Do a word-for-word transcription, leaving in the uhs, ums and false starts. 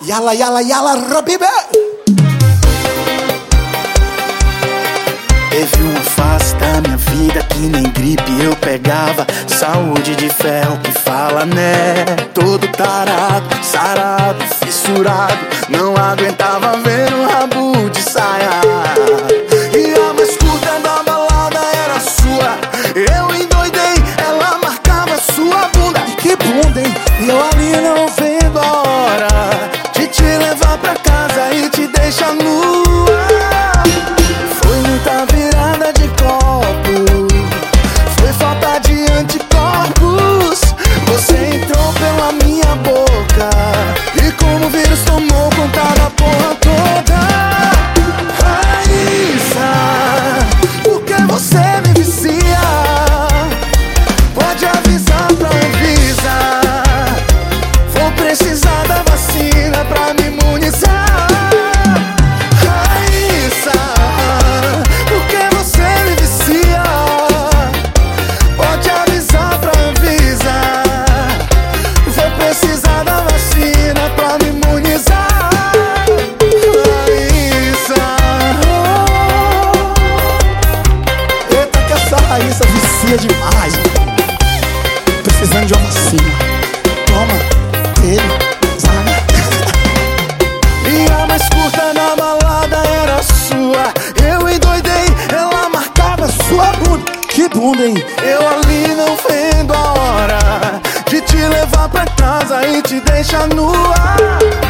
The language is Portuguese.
Yala, yala, yala, Robibe. Teve uma fase da minha vida que nem gripe eu pegava. Saúde de ferro que fala, né? Todo tarado, sarado, fissurado, não aguentava ver um rabo de saia. E a mais curta da balada era sua. Eu endoidei, ela marcava sua bunda. Que bunda, hein? E eu ali não vendo a hora de te levar pra casa e te deixar nua. Foi muita virada de copo, foi falta de anticorpos. Você entrou pela minha boca e como o vírus tomou conta da porra toda. Raíssa, por que você me vicia? Pode avisar pra Anvisa, vou precisar da vacina pra me imunizar. Raíssa, por que você me vicia? Pode avisar pra Anvisa, vou precisar da vacina pra me imunizar. Raíssa, Eita, que essa Raíssa vicia demais. Precisando de uma vacina. Toma, ele, zaga. e a mais curta na balada era sua. Eu endoidei, ela marcava sua bunda. Que bunda, hein? Eu ali não vendo a hora de te levar pra casa e te deixar nua.